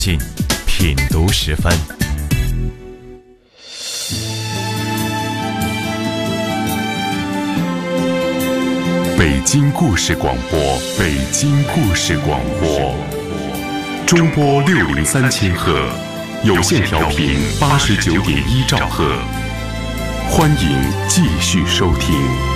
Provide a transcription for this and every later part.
进品读10分。北京故事广播，北京故事广播，中波603千赫，有线调频89.1兆赫，欢迎继续收听。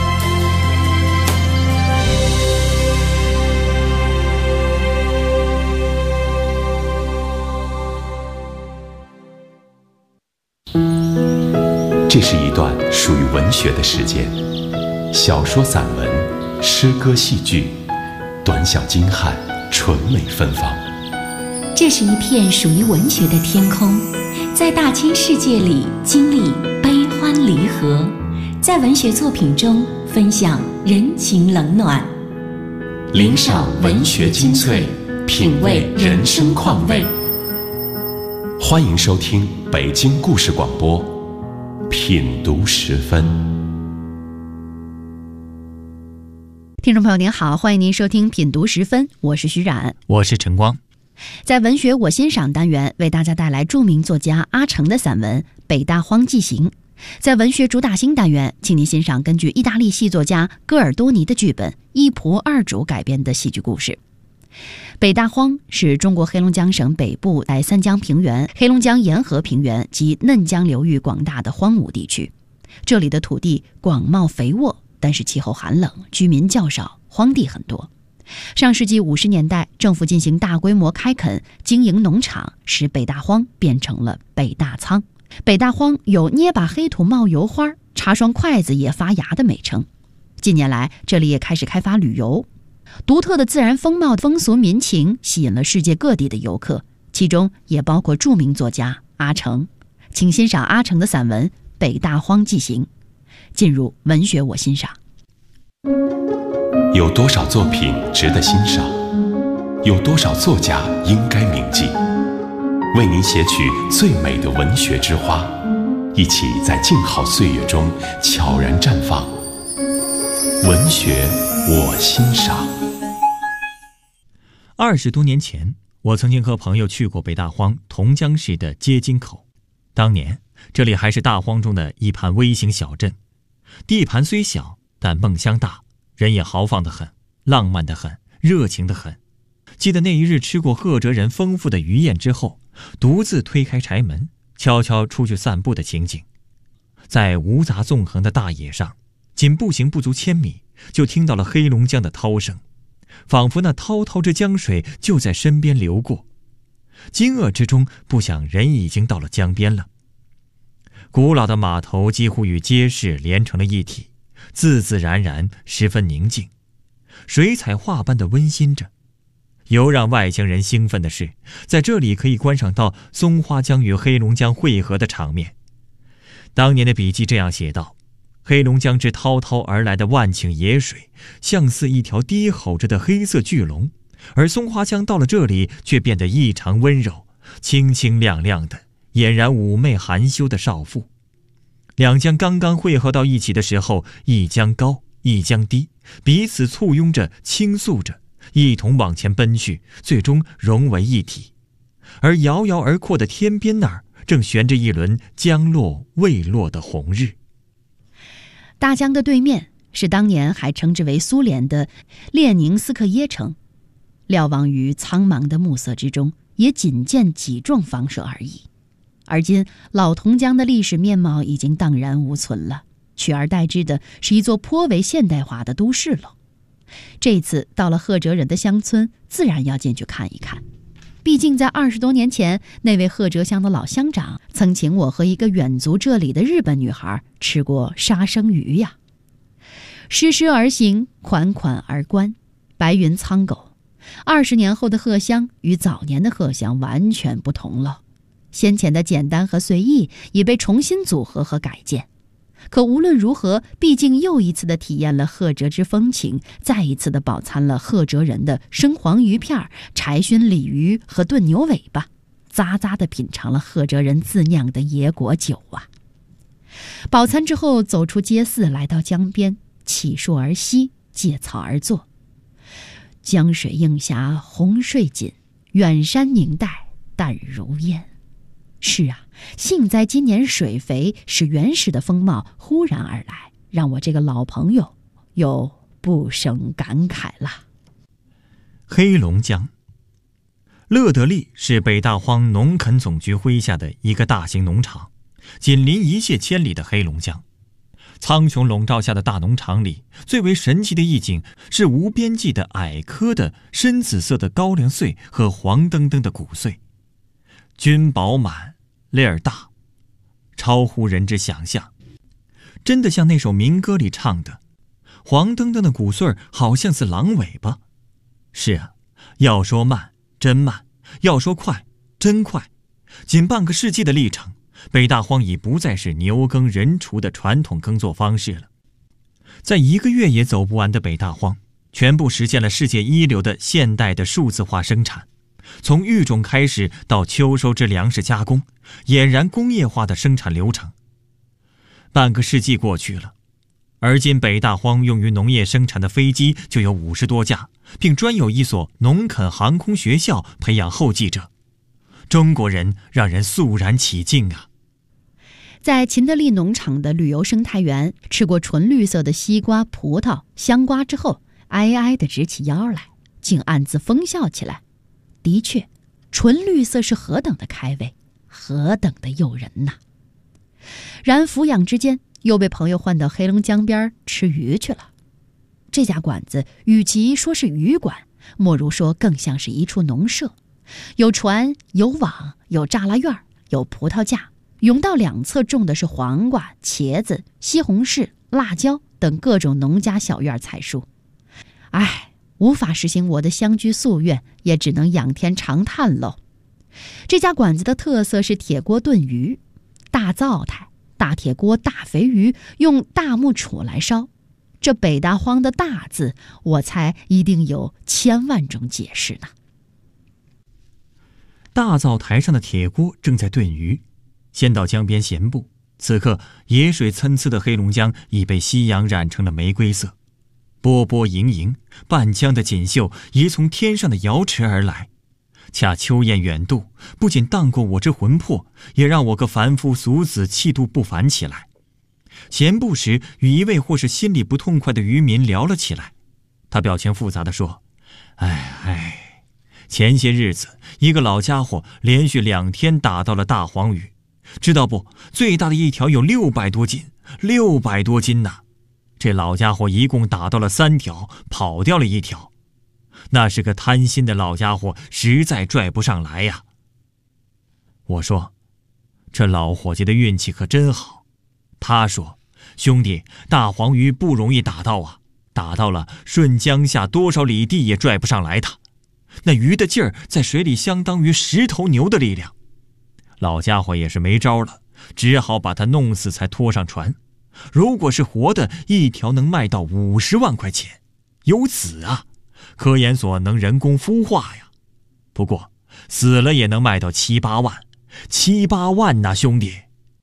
这是一段属于文学的时间，小说、散文、诗歌、戏剧，短小精悍，纯美芬芳。 这是一片属于文学的天空，在大千世界里经历悲欢离合，在文学作品中分享人情冷暖， 领赏文学精粹，品味人生况味。欢迎收听北京故事广播，品读10分。 听众朋友您好，欢迎您收听品读10分，我是徐冉， 我是陈光。 在文学我欣赏单元为大家带来著名作家阿城的散文《北大荒记行》。在文学主打星单元，请您欣赏根据意大利戏作家戈尔多尼的剧本《一仆二主》改编的戏剧故事。北大荒是中国黑龙江省北部在三江平原、黑龙江沿河平原及嫩江流域广大的荒芜地区。这里的土地广袤肥沃，但是气候寒冷，居民较少，荒地很多。上世纪50年代，政府进行大规模开垦，经营农场，使北大荒变成了北大仓。北大荒有捏把黑土冒油花，插双筷子也发芽的美称。近年来，这里也开始开发旅游，独特的自然风貌、风俗民情吸引了世界各地的游客，其中也包括著名作家阿城。请欣赏阿城的散文《北大荒记行》。进入文学我欣赏。 有多少作品值得欣赏？有多少作家应该铭记？为您写取最美的文学之花，一起在静好岁月中悄然绽放。文学我欣赏。 20多年前，我曾经和朋友去过北大荒同江市的接津口。当年这里还是大荒中的一盘微型小镇，地盘虽小，但梦乡大，人也豪放得很，浪漫得很，热情得很。记得那一日吃过赫哲人丰富的鱼宴之后，独自推开柴门，悄悄出去散步的情景。在无杂纵横的大野上，仅步行不足1000米，就听到了黑龙江的涛声，仿佛那滔滔之江水就在身边流过。惊愕之中，不想人已经到了江边了。古老的码头几乎与街市连成了一体，自自然然，十分宁静，水彩画般的温馨着。尤让外乡人兴奋的是，在这里可以观赏到松花江与黑龙江汇合的场面。当年的笔记这样写道：黑龙江之滔滔而来的万顷野水，像似一条低吼着的黑色巨龙，而松花江到了这里却变得异常温柔，清清亮亮的，俨然妩媚含羞的少妇。两江刚刚汇合到一起的时候，一江高，一江低，彼此簇拥着，倾诉着，一同往前奔去，最终融为一体。而遥遥而阔的天边那儿，正悬着一轮将落未落的红日。 大江的对面是当年还称之为苏联的列宁斯克耶城，瞭望于苍茫的暮色之中，也仅见几幢房舍而已。而今老同江的历史面貌已经荡然无存了，取而代之的是一座颇为现代化的都市了。这次到了赫哲人的乡村，自然要进去看一看。毕竟在20多年前，那位赫哲乡的老乡长曾请我和一个远足这里的日本女孩吃过杀生鱼呀。施施而行，款款而观，白云苍狗。20年后的赫乡与早年的赫乡完全不同了，先前的简单和随意已被重新组合和改建。可无论如何，毕竟又一次的体验了赫哲之风情，再一次的饱餐了赫哲人的生黄鱼片、柴熏鲤鱼和炖牛尾巴，咂咂的品尝了赫哲人自酿的野果酒啊！饱餐之后，走出街肆，来到江边，起树而息，借草而坐。江水映霞，红睡紧，远山凝黛， 淡如烟。是啊，幸在今年水肥，使原始的风貌忽然而来，让我这个老朋友又不胜感慨了。 黑龙江，乐德利是北大荒农垦总局麾下的一个大型农场，紧邻一泻千里的黑龙江。苍穹笼罩下的大农场里，最为神奇的意境是无边际的矮棵的深紫色的高粱穗和黄澄澄的谷穗，均饱满，粒儿大，超乎人之想象。真的像那首民歌里唱的，黄澄澄的谷穗好像是狼尾巴。是啊，要说慢真慢，要说快真快。仅半个世纪的历程，北大荒已不再是牛耕人锄的传统耕作方式了。在1个月也走不完的北大荒，全部实现了世界一流的现代的数字化生产，从育种开始到秋收之粮食加工，俨然工业化的生产流程。半个世纪过去了，而今北大荒用于农业生产的飞机就有50多架，并专有一所农垦航空学校培养后继者。中国人让人肃然起敬啊！ 在秦德利农场的旅游生态园吃过纯绿色的西瓜、葡萄、香瓜之后，哀哀地直起腰来，竟暗自疯笑起来。的确，纯绿色是何等的开胃，何等的诱人呐！然俯仰之间，又被朋友唤到黑龙江边吃鱼去了。这家馆子与其说是鱼馆，莫如说更像是一处农舍，有船，有网，有栅栏院，有葡萄架，甬道两侧种的是黄瓜、茄子、西红柿、辣椒等各种农家小院菜蔬。无法实行我的乡居夙愿，也只能仰天长叹喽。这家馆子的特色是铁锅炖鱼，大灶台、大铁锅、大肥鱼用大木杵来烧。这北大荒的大字，我猜一定有1000万种解释呢。 大灶台上的铁锅正在炖鱼，先到江边闲步。此刻野水参差的黑龙江已被夕阳染成了玫瑰色，波波盈盈，半江的锦绣已从天上的瑶池而来。恰秋雁远渡，不仅荡过我之魂魄，也让我个凡夫俗子气度不凡起来。闲步时与一位或是心里不痛快的渔民聊了起来，他表情复杂地说：前些日子一个老家伙连续2天打到了大黄鱼，知道不？最大的一条有600多斤，600多斤呐！这老家伙一共打到了3条，跑掉了1条。那是个贪心的老家伙，实在拽不上来呀。我说，这老伙计的运气可真好。他说，兄弟，大黄鱼不容易打到啊，打到了顺江下多少里地也拽不上来它。那鱼的劲儿在水里相当于10头牛的力量。老家伙也是没招了，只好把它弄死才拖上船。如果是活的，一条能卖到50万块钱，有籽啊！科研所能人工孵化呀。不过死了也能卖到7、8万，7、8万呐，兄弟！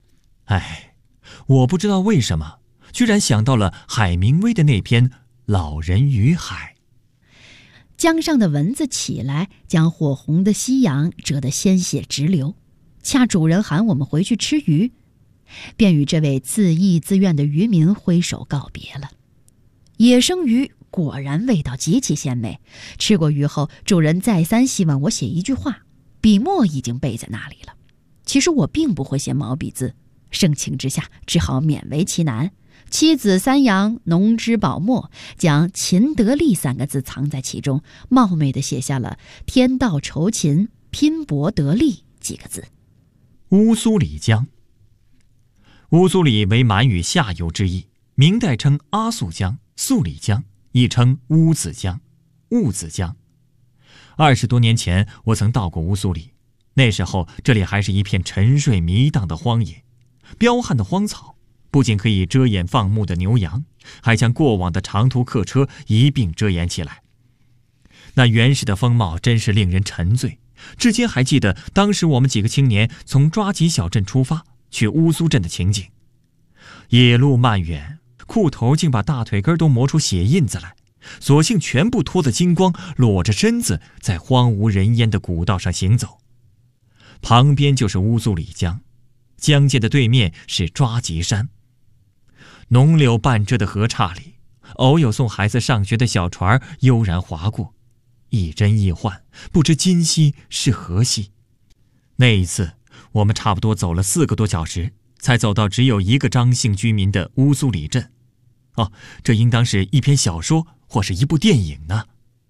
我不知道为什么，居然想到了海明威的那篇《老人与海》。 江上的蚊子起来，将火红的夕阳蛰得鲜血直流。恰主人喊我们回去吃鱼，便与这位自意自愿的渔民挥手告别了。野生鱼果然味道极其鲜美，吃过鱼后，主人再三希望我写一句话，笔墨已经备在那里了。其实我并不会写毛笔字，盛情之下只好勉为其难，妻子3阳浓脂宝墨，将秦德利3个字藏在其中，冒昧地写下了天道酬勤，拼搏得利几个字。 乌苏里江，乌苏里为满语下游之意，明代称阿速江、肃里江，亦称乌子江、兀子江。20多年前，我曾到过乌苏里，那时候这里还是一片沉睡迷荡的荒野，彪悍的荒草不仅可以遮掩放牧的牛羊，还将过往的长途客车一并遮掩起来。那原始的风貌真是令人沉醉。至今还记得当时我们几个青年从抓吉小镇出发去乌苏镇的情景。野路漫远，裤头竟把大腿根都磨出血印子来，索性全部脱得精光，裸着身子在荒无人烟的古道上行走。 旁边就是乌苏里江，江界的对面是抓吉山。浓柳半遮的河岔里，偶有送孩子上学的小船悠然划过，一真一幻，不知今夕是何夕。那一次我们差不多走了4个多小时，才走到只有1个张姓居民的乌苏里镇。这应当是一篇小说或是一部电影呢。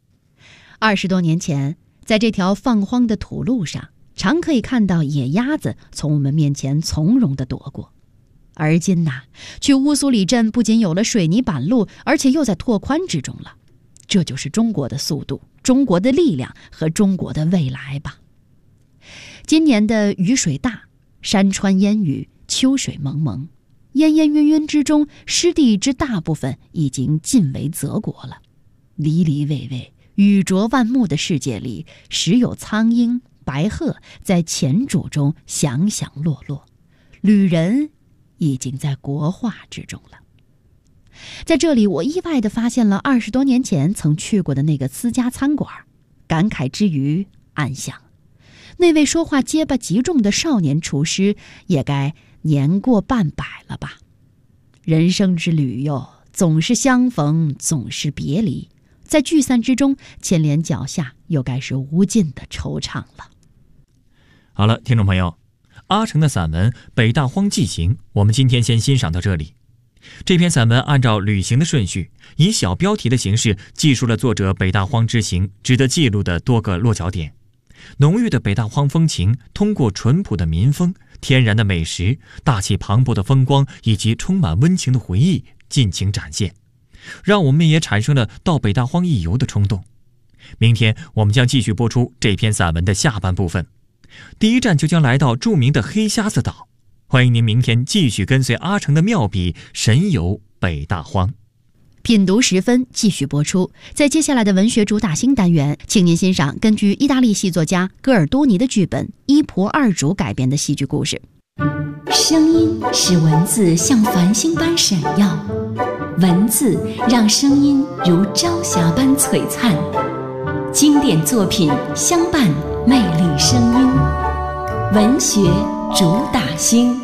20多年前，在这条放荒的土路上，常可以看到野鸭子从我们面前从容地躲过。而今去乌苏里镇不仅有了水泥板路，而且又在拓宽之中了。这就是中国的速度，中国的力量和中国的未来吧。今年的雨水大，山川烟雨，秋水蒙蒙，烟烟云云之中，湿地之大部分已经尽为泽国了。离离喂喂，宇浊万木的世界里，时有苍鹰、白鹤在前主中响响落落，旅人已经在国画之中了。在这里，我意外地发现了20多年前曾去过的那个私家餐馆，感慨之余暗想，那位说话结巴极重的少年厨师也该年过半百了吧。人生之旅哟，总是相逢，总是别离，在聚散之中，牵连脚下又该是无尽的惆怅了。 好了，听众朋友，阿城的散文《北大荒记行》，我们今天先欣赏到这里。这篇散文按照旅行的顺序，以小标题的形式记述了作者北大荒之行值得记录的多个落脚点。浓郁的北大荒风情通过淳朴的民风、天然的美食、大气磅礴的风光以及充满温情的回忆尽情展现，让我们也产生了到北大荒一游的冲动。明天我们将继续播出这篇散文的下半部分，第一站就将来到著名的黑瞎子岛。欢迎您明天继续跟随阿城的妙笔神游北大荒。 品读时分继续播出。在接下来的文学主打新单元，请您欣赏根据意大利戏作家戈尔多尼的剧本《伊婆二主》改编的戏剧故事。 声音使文字像繁星般闪耀，文字让声音如朝霞般璀璨。经典作品相伴，魅力声音，文学主打星。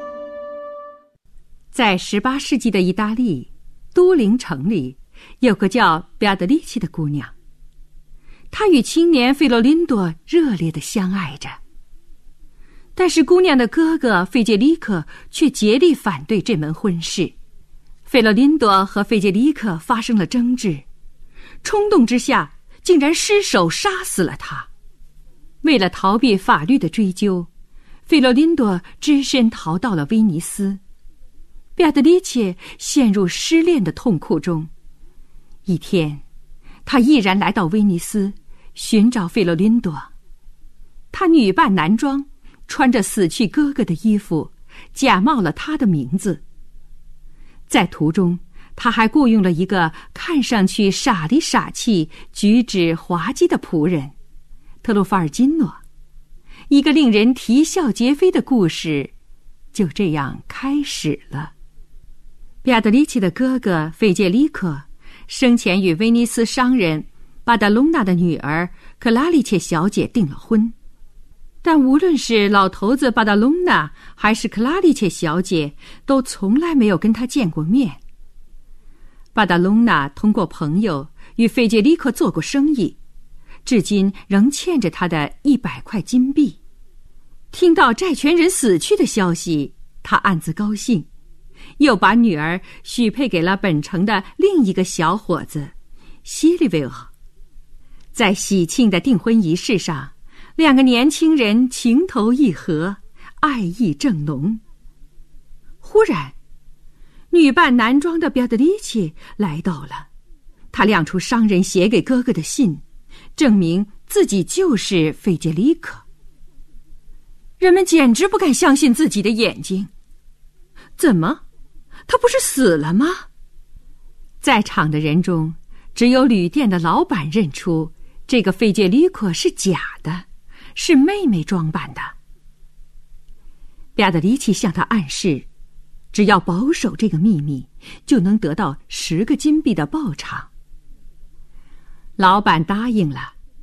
在18世纪的意大利都灵城里，有个叫比亚德利奇的姑娘，她与青年费洛林多热烈地相爱着。但是姑娘的哥哥费杰利克却竭力反对这门婚事。费洛林多和费杰利克发生了争执，冲动之下竟然失手杀死了他。为了逃避法律的追究，费洛林多只身逃到了威尼斯。比亚德利切陷入失恋的痛苦中。一天，他毅然来到威尼斯，寻找费洛林多。他女扮男装，穿着死去哥哥的衣服，假冒了他的名字。在途中，他还雇佣了一个看上去傻里傻气、举止滑稽的仆人特鲁法尔金诺。一个令人啼笑皆非的故事就这样开始了。比亚德利奇的哥哥费杰利克生前与威尼斯商人巴达隆纳的女儿克拉丽切小姐订了婚，但无论是老头子巴达隆纳还是克拉丽切小姐，都从来没有跟他见过面。巴达隆纳通过朋友与费杰利克做过生意，至今仍欠着他的100块金币。听到债权人死去的消息，他暗自高兴，又把女儿许配给了本城的另一个小伙子西利维尔。在喜庆的订婚仪式上，两个年轻人情投意合，爱意正浓。忽然，女扮男装的比亚德利奇来到了，他亮出商人写给哥哥的信，证明自己就是费杰利克。人们简直不敢相信自己的眼睛。怎么？他不是死了吗？在场的人中，只有旅店的老板认出这个费杰利克是假的，是妹妹装扮的。比亚德利奇向他暗示，只要保守这个秘密，就能得到10个金币的报偿。老板答应了，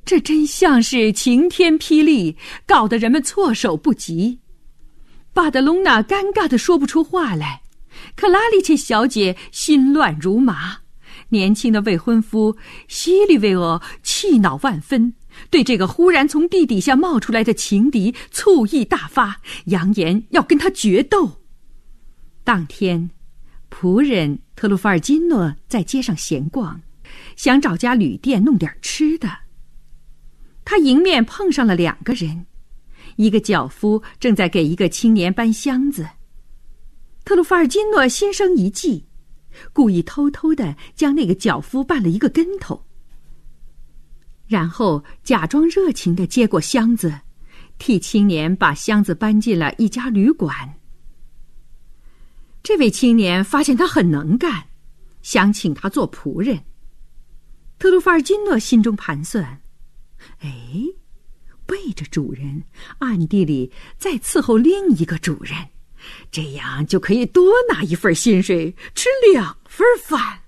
这真像是晴天霹雳，搞得人们措手不及。巴德隆娜尴尬地说不出话来，克拉丽切小姐心乱如麻，年轻的未婚夫西利维尔气恼万分，对这个忽然从地底下冒出来的情敌醋意大发，扬言要跟他决斗。当天，仆人特鲁法尔金诺在街上闲逛，想找家旅店弄点吃的。他迎面碰上了2个人，一个脚夫正在给一个青年搬箱子。特鲁法尔金诺心生一计，故意偷偷地将那个脚夫绊了一个跟头，然后假装热情地接过箱子，替青年把箱子搬进了一家旅馆。这位青年发现他很能干，想请他做仆人。特鲁法尔金诺心中盘算，背着主人，暗地里再伺候另一个主人，这样就可以多拿1份薪水，吃2份饭。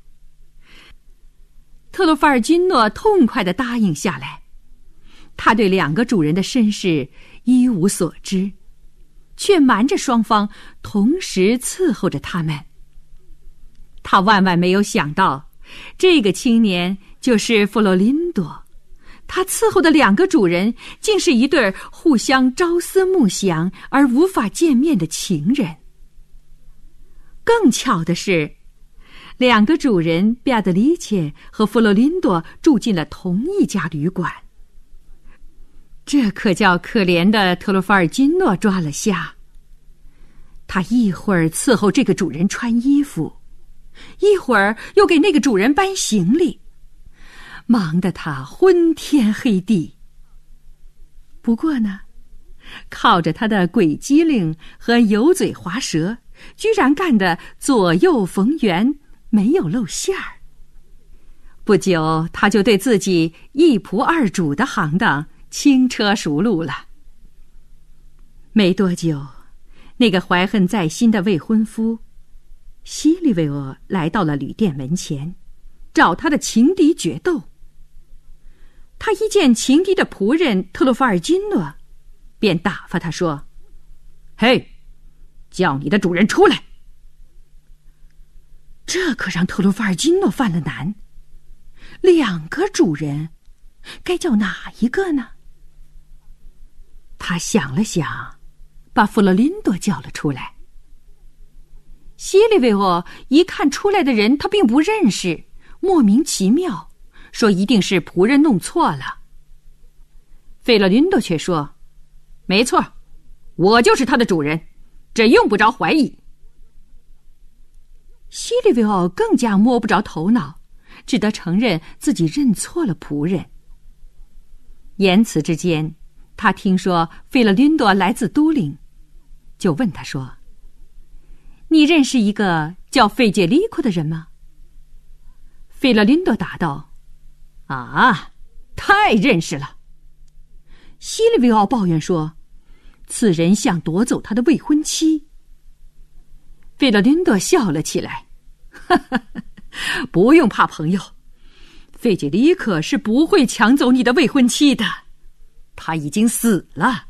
特鲁法尔金诺痛快地答应下来。他对2个主人的身世一无所知，却瞒着双方同时伺候着他们。他万万没有想到，这个青年就是弗洛林多，他伺候的2个主人竟是一对互相朝思暮想而无法见面的情人。更巧的是，2个主人比亚德里切和弗洛林多住进了同一家旅馆。这可叫可怜的特鲁法尔金诺抓了瞎。他一会儿伺候这个主人穿衣服，一会儿又给那个主人搬行李，忙得他昏天黑地。不过呢，靠着他的鬼机灵和油嘴滑舌，居然干得左右逢源，没有露馅儿。不久，他就对自己1仆2主的行当轻车熟路了。没多久，那个怀恨在心的未婚夫西利维尔来到了旅店门前，找他的情敌决斗。他一见情敌的仆人特鲁法尔金诺，便打发他说：“嘿，叫你的主人出来。”这可让特鲁法尔金诺犯了难。2个主人，该叫哪一个呢？他想了想，把弗洛林多叫了出来。西利维奥一看出来的人他并不认识，莫名其妙，说一定是仆人弄错了。费洛林多却说：“没错，我就是他的主人，这用不着怀疑。”西利维奥更加摸不着头脑，只得承认自己认错了仆人。言辞之间，他听说费洛林多来自都灵，就问他说：“你认识一个叫费杰利库的人吗？”费洛林多答道：“啊，太认识了。”西利维奥抱怨说：“此人想夺走他的未婚妻。”费洛林多笑了起来：“哈哈，不用怕，朋友，费杰利克是不会抢走你的未婚妻的，他已经死了。”“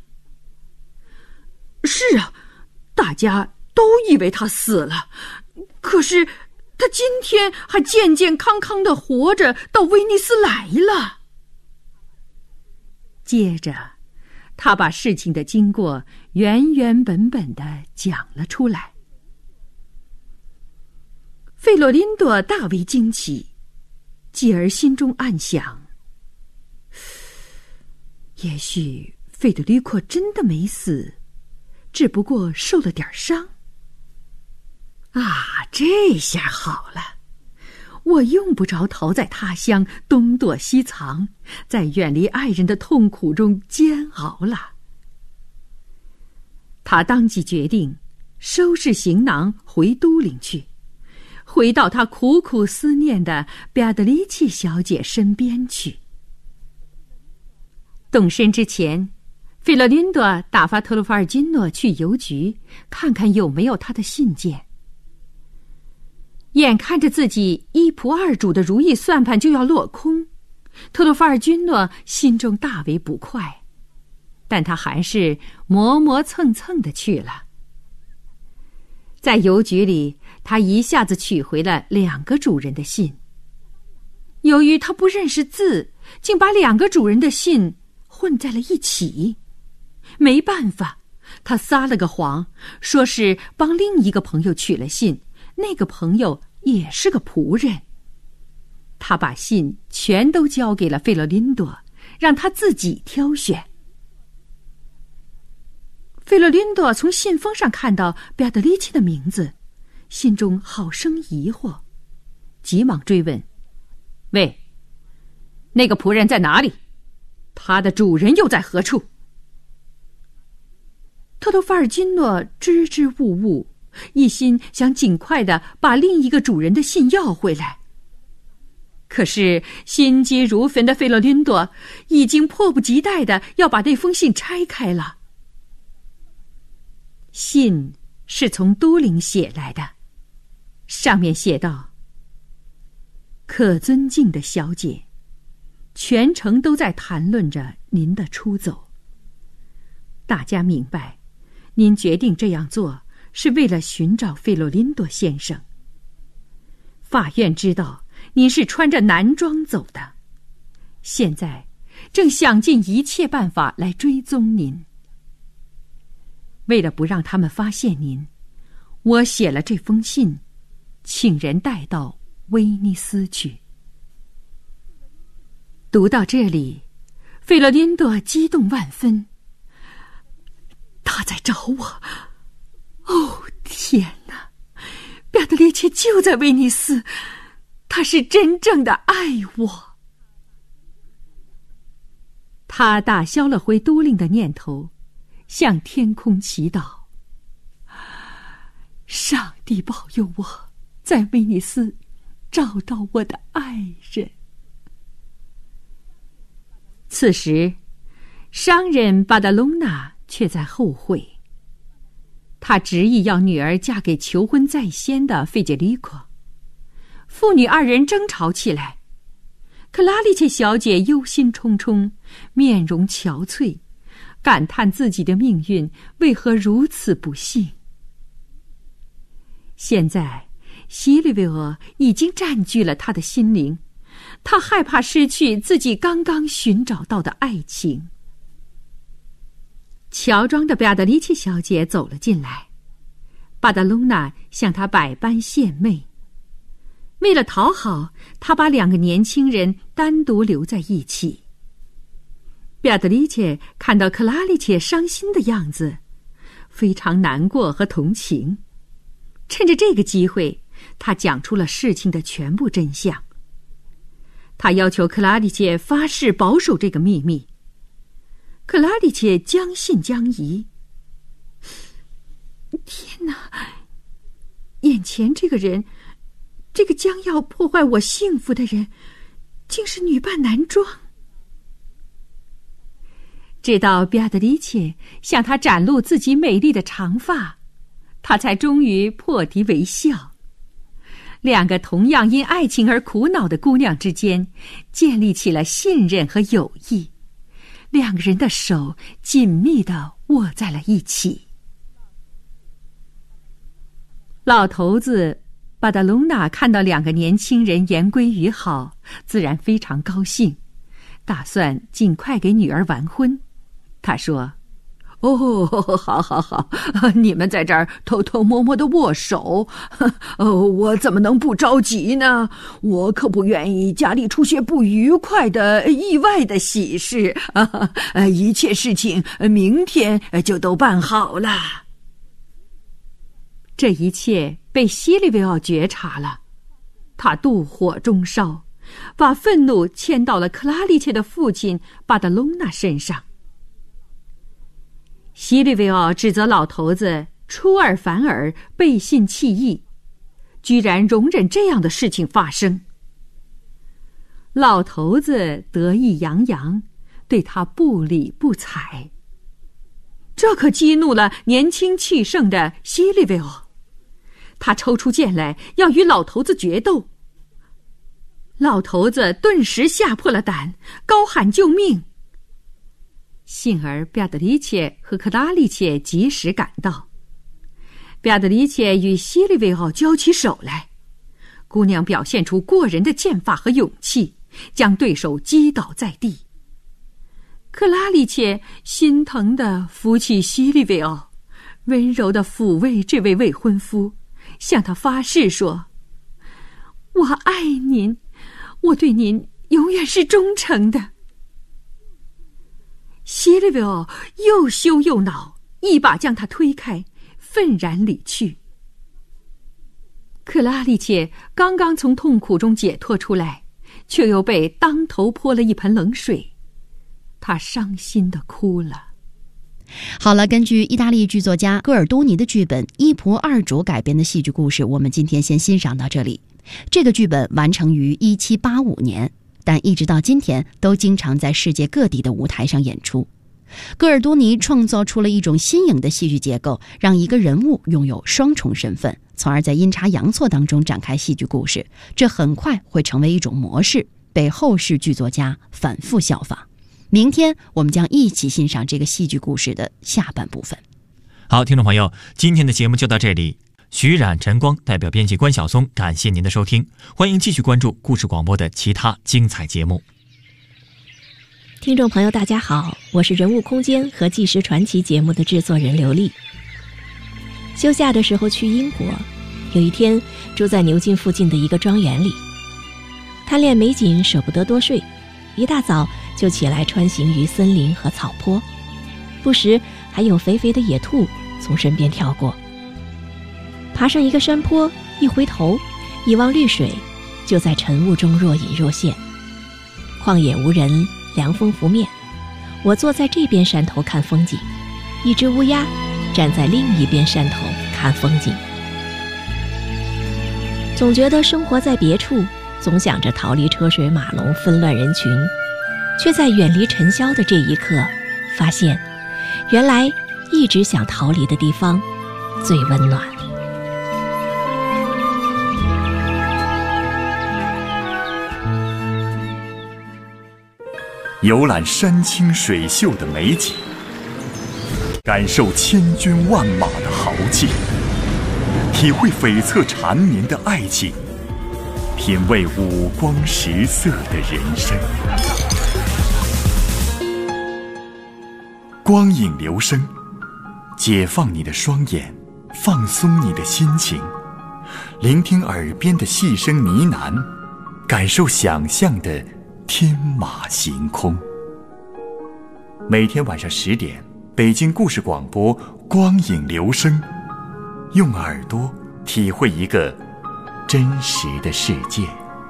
是啊，大家都以为他死了，可是他今天还健健康康地活着到威尼斯来了。”接着，他把事情的经过原原本本地讲了出来。费洛林多大为惊奇，继而心中暗想：也许费德里克真的没死，只不过受了点伤。啊，这下好了，我用不着逃在他乡东躲西藏，在远离爱人的痛苦中煎熬了。他当即决定收拾行囊回都灵去，回到他苦苦思念的比亚德里奇小姐身边去。动身之前，费洛林多打发特鲁法尔金诺去邮局看看有没有他的信件。眼看着自己1仆2主的如意算盘就要落空， 特洛法尔君诺心中大为不快，但他还是磨磨蹭蹭地去了。在邮局里，他一下子取回了2个主人的信。由于他不认识字，竟把2个主人的信混在了一起。没办法，他撒了个谎，说是帮另一个朋友取了信，那个朋友也是个仆人。他把信全都交给了费洛琳多，让他自己挑选。费洛琳多从信封上看到比亚德里奇的名字，心中好生疑惑，急忙追问：“喂，那个仆人在哪里？他的主人又在何处？”特洛法尔金诺支支吾吾，一心想尽快地把另一个主人的信要回来。可是心急如焚的费洛琳多已经迫不及待地要把那封信拆开了。信是从都灵写来的，上面写道：“可尊敬的小姐，全城都在谈论着您的出走。大家明白，您决定这样做是为了寻找费洛琳多先生。法院知道您是穿着男装走的，现在正想尽一切办法来追踪您。为了不让他们发现您，我写了这封信，请人带到威尼斯去。”读到这里，费洛琳多激动万分。他在找我！哦，天哪！比亚德里奇就在威尼斯，他是真正的爱我。他打消了回都灵的念头，向天空祈祷：上帝保佑我在威尼斯找到我的爱人。此时，商人巴达隆纳却在后悔。他执意要女儿嫁给求婚在先的费杰里科，父女2人争吵起来。克拉丽切小姐忧心忡忡，面容憔悴，感叹自己的命运为何如此不幸。现在西里维尔已经占据了他的心灵，他害怕失去自己刚刚寻找到的爱情。乔装的比亚德里奇小姐走了进来，巴达隆纳向她百般献媚。为了讨好，他把2个年轻人单独留在一起。比亚德里奇看到克拉丽切伤心的样子，非常难过和同情。趁着这个机会，他讲出了事情的全部真相。他要求克拉丽切发誓保守这个秘密。克拉丽切将信将疑。天哪！眼前这个人，这个将要破坏我幸福的人，竟是女扮男装。直到比亚德里切向他展露自己美丽的长发，他才终于破涕为笑。2个同样因爱情而苦恼的姑娘之间建立起了信任和友谊，2个人的手紧密地握在了一起。老头子巴达隆纳看到2个年轻人言归于好，自然非常高兴，打算尽快给女儿完婚。他说：“哦，好，你们在这儿偷偷摸摸的握手，我怎么能不着急呢？我可不愿意家里出些不愉快的意外的喜事。一切事情明天就都办好了。”这一切被西里维奥觉察了，他妒火中烧，把愤怒迁到了克拉丽切的父亲巴达隆纳身上。西里维奥指责老头子出尔反尔，背信弃义，居然容忍这样的事情发生。老头子得意洋洋，对他不理不睬，这可激怒了年轻气盛的西里维奥。他抽出剑来，要与老头子决斗。 老头子顿时吓破了胆，高喊救命。幸而比亚德里切和克拉丽切及时赶到，比亚德里切与西利维奥交起手来，姑娘表现出过人的剑法和勇气，将对手击倒在地。克拉丽切心疼地扶起西利维奥，温柔地抚慰这位未婚夫，向他发誓说：我爱您，我对您永远是忠诚的。西利维奥又羞又恼，一把将他推开，愤然离去。克拉丽切刚刚从痛苦中解脱出来，却又被当头泼了一盆冷水，他伤心地哭了。 好了，根据意大利剧作家戈尔多尼的剧本《伊仆二主》改编的戏剧故事，我们今天先欣赏到这里。这个剧本完成于1785年，但一直到今天都经常在世界各地的舞台上演出。戈尔多尼创造出了一种新颖的戏剧结构，让一个人物拥有双重身份，从而在阴差阳错当中展开戏剧故事。这很快会成为一种模式，被后世剧作家反复效仿。明天我们将一起欣赏这个戏剧故事的下半部分。 好，听众朋友，今天的节目就到这里。徐冉、陈光代表编辑关晓松，感谢您的收听。欢迎继续关注故事广播的其他精彩节目。 听众朋友大家好，我是人物空间和纪实传奇节目的制作人刘丽。休假的时候去英国，有一天住在牛津附近的一个庄园里，贪恋美景舍不得多睡，一大早就起来穿行于森林和草坡，不时还有肥肥的野兔从身边跳过。爬上一个山坡，一回头一望绿水，就在晨雾中若隐若现。旷野无人，凉风拂面，我坐在这边山头看风景，一只乌鸦站在另一边山头看风景。总觉得生活在别处，总想着逃离车水马龙纷乱人群，却在远离尘嚣的这一刻，发现原来一直想逃离的地方最温暖。 游览山清水秀的美景，感受千军万马的豪气，体会悱恻缠绵的爱情，品味五光十色的人生。光影留声，解放你的双眼，放松你的心情，聆听耳边的细声呢喃，感受想象的天马行空。每天晚上10点，北京故事广播光影留声，用耳朵体会一个真实的世界。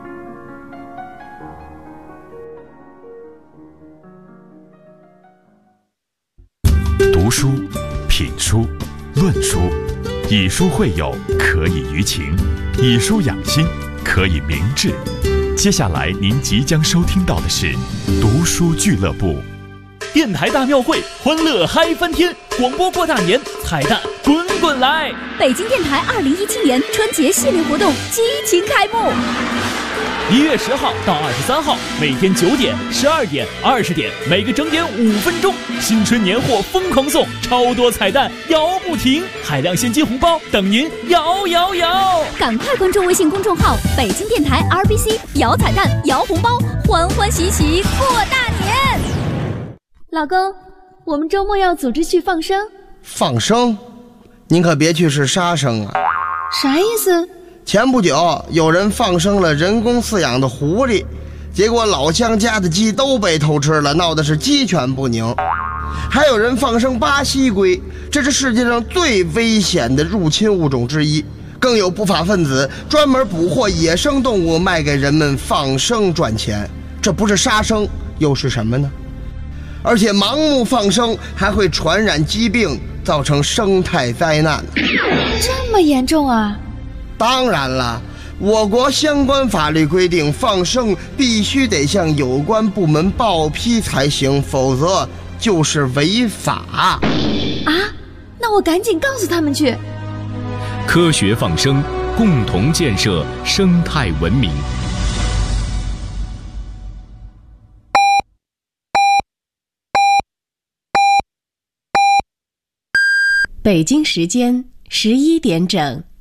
读书、品书、论书，以书会友，可以娱情；以书养心，可以明志。接下来您即将收听到的是读书俱乐部。 电台大庙会，欢乐嗨翻天！广播过大年，彩蛋滚滚来！ 北京电台2017年春节系列活动激情开幕。 1月10号到23号，每天9点、12点、20点，每个整点5分钟，新春年货疯狂送，超多彩蛋摇不停，海量现金红包等您摇摇摇！ 赶快关注微信公众号北京电台 RBC， 摇彩蛋摇红包，欢欢喜喜过大年。 老公，我们周末要组织去放生。 放生？您可别去是杀生啊！ 啥意思？ 前不久有人放生了人工饲养的狐狸，结果老乡家的鸡都被偷吃了，闹得是鸡犬不宁。还有人放生巴西龟，这是世界上最危险的入侵物种之一。更有不法分子专门捕获野生动物卖给人们放生赚钱，这不是杀生又是什么呢？而且盲目放生还会传染疾病，造成生态灾难。 这么严重啊？ 当然了，我国相关法律规定，放生必须得向有关部门报批才行，否则就是违法。 啊？那我赶紧告诉他们去。 科学放生，共同建设生态文明。 北京时间11点整。